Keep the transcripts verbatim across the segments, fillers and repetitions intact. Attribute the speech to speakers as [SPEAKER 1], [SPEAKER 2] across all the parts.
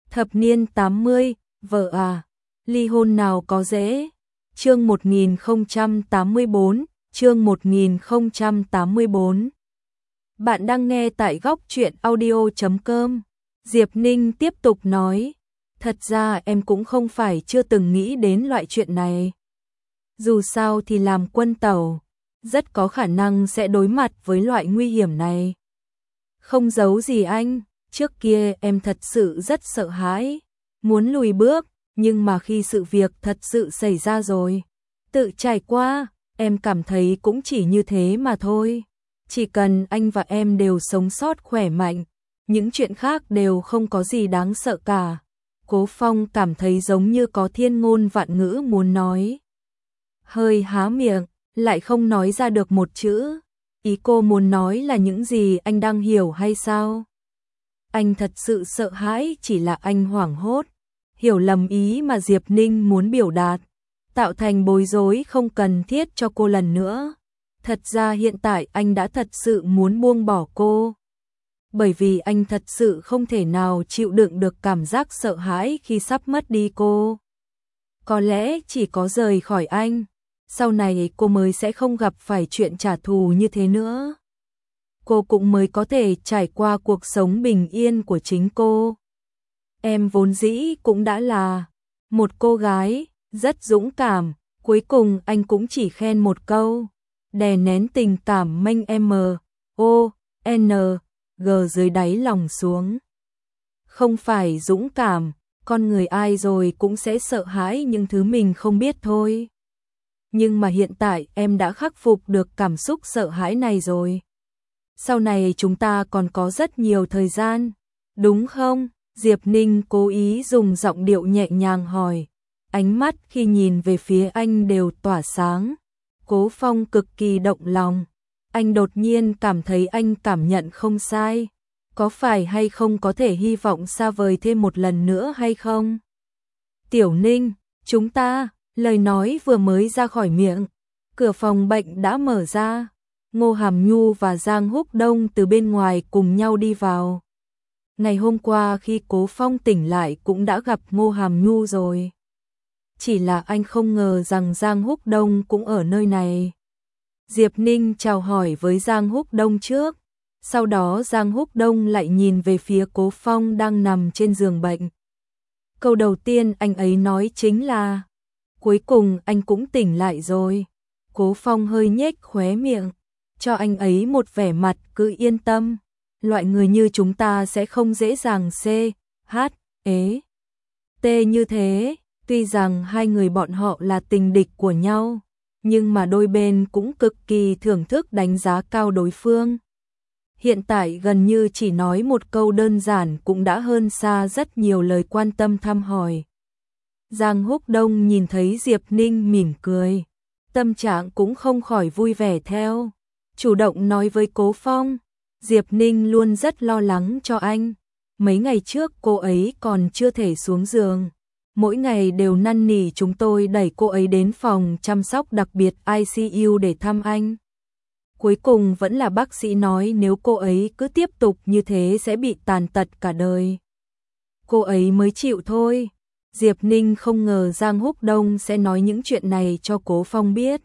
[SPEAKER 1] Thập niên tám mươi, vợ à, ly hôn nào có dễ. Chương một nghìn không trăm tám mươi bốn, chương một nghìn không trăm tám mươi bốn. Bạn đang nghe tại góc truyện audio chấm com. Diệp Ninh tiếp tục nói, thật ra em cũng không phải chưa từng nghĩ đến loại chuyện này. Dù sao thì làm quân tàu, rất có khả năng sẽ đối mặt với loại nguy hiểm này. Không giấu gì anh, trước kia em thật sự rất sợ hãi, muốn lùi bước, nhưng mà khi sự việc thật sự xảy ra rồi, tự trải qua, em cảm thấy cũng chỉ như thế mà thôi. Chỉ cần anh và em đều sống sót khỏe mạnh, những chuyện khác đều không có gì đáng sợ cả. Cố Phong cảm thấy giống như có thiên ngôn vạn ngữ muốn nói. Hơi há miệng, lại không nói ra được một chữ. Ý cô muốn nói là những gì anh đang hiểu hay sao? Anh thật sự sợ hãi, chỉ là anh hoảng hốt, hiểu lầm ý mà Diệp Ninh muốn biểu đạt, tạo thành bối rối không cần thiết cho cô lần nữa. Thật ra hiện tại anh đã thật sự muốn buông bỏ cô, bởi vì anh thật sự không thể nào chịu đựng được cảm giác sợ hãi khi sắp mất đi cô. Có lẽ chỉ có rời khỏi anh, sau này cô mới sẽ không gặp phải chuyện trả thù như thế nữa. Cô cũng mới có thể trải qua cuộc sống bình yên của chính cô. Em vốn dĩ cũng đã là một cô gái rất dũng cảm, cuối cùng anh cũng chỉ khen một câu, đè nén tình cảm mênh M O N G dưới đáy lòng xuống. Không phải dũng cảm, con người ai rồi cũng sẽ sợ hãi những thứ mình không biết thôi. Nhưng mà hiện tại em đã khắc phục được cảm xúc sợ hãi này rồi. Sau này chúng ta còn có rất nhiều thời gian, đúng không? Diệp Ninh cố ý dùng giọng điệu nhẹ nhàng hỏi. Ánh mắt khi nhìn về phía anh đều tỏa sáng. Cố Phong cực kỳ động lòng. Anh đột nhiên cảm thấy anh cảm nhận không sai. Có phải hay không có thể hy vọng xa vời thêm một lần nữa hay không? Tiểu Ninh, chúng ta, lời nói vừa mới ra khỏi miệng, cửa phòng bệnh đã mở ra. Ngô Hàm Nhu và Giang Húc Đông từ bên ngoài cùng nhau đi vào. Ngày hôm qua khi Cố Phong tỉnh lại cũng đã gặp Ngô Hàm Nhu rồi. Chỉ là anh không ngờ rằng Giang Húc Đông cũng ở nơi này. Diệp Ninh chào hỏi với Giang Húc Đông trước. Sau đó Giang Húc Đông lại nhìn về phía Cố Phong đang nằm trên giường bệnh. Câu đầu tiên anh ấy nói chính là, cuối cùng anh cũng tỉnh lại rồi. Cố Phong hơi nhếch khóe miệng, cho anh ấy một vẻ mặt cứ yên tâm. Loại người như chúng ta sẽ không dễ dàng C, H, ế, T như thế. Tuy rằng hai người bọn họ là tình địch của nhau, nhưng mà đôi bên cũng cực kỳ thưởng thức đánh giá cao đối phương. Hiện tại gần như chỉ nói một câu đơn giản cũng đã hơn xa rất nhiều lời quan tâm thăm hỏi. Giang Húc Đông nhìn thấy Diệp Ninh mỉm cười, tâm trạng cũng không khỏi vui vẻ theo. Chủ động nói với Cố Phong, Diệp Ninh luôn rất lo lắng cho anh. Mấy ngày trước cô ấy còn chưa thể xuống giường, mỗi ngày đều năn nỉ chúng tôi đẩy cô ấy đến phòng chăm sóc đặc biệt I C U để thăm anh. Cuối cùng vẫn là bác sĩ nói nếu cô ấy cứ tiếp tục như thế sẽ bị tàn tật cả đời. Cô ấy mới chịu thôi. Diệp Ninh không ngờ Giang Húc Đông sẽ nói những chuyện này cho Cố Phong biết.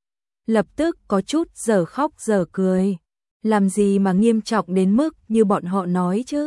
[SPEAKER 1] Lập tức có chút dở khóc dở cười. Làm gì mà nghiêm trọng đến mức như bọn họ nói chứ.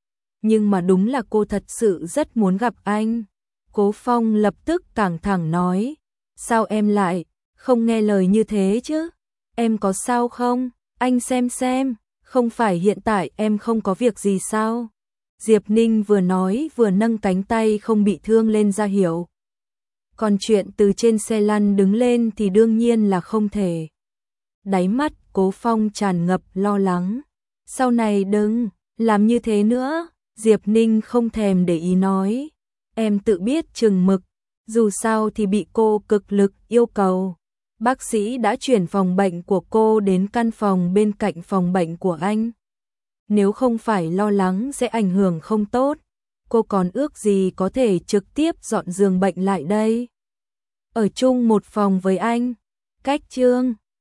[SPEAKER 1] Nhưng mà đúng là cô thật sự rất muốn gặp anh. Cố Phong lập tức căng thẳng nói, sao em lại không nghe lời như thế chứ? Em có sao không? Anh xem xem, không phải hiện tại em không có việc gì sao? Diệp Ninh vừa nói vừa nâng cánh tay không bị thương lên ra hiệu. Còn chuyện từ trên xe lăn đứng lên thì đương nhiên là không thể. Đáy mắt Cố Phong tràn ngập lo lắng. Sau này đừng làm như thế nữa. Diệp Ninh không thèm để ý nói. Em tự biết chừng mực, dù sao thì bị cô cực lực yêu cầu. Bác sĩ đã chuyển phòng bệnh của cô đến căn phòng bên cạnh phòng bệnh của anh. Nếu không phải lo lắng sẽ ảnh hưởng không tốt, cô còn ước gì có thể trực tiếp dọn giường bệnh lại đây. Ở chung một phòng với anh, cách chương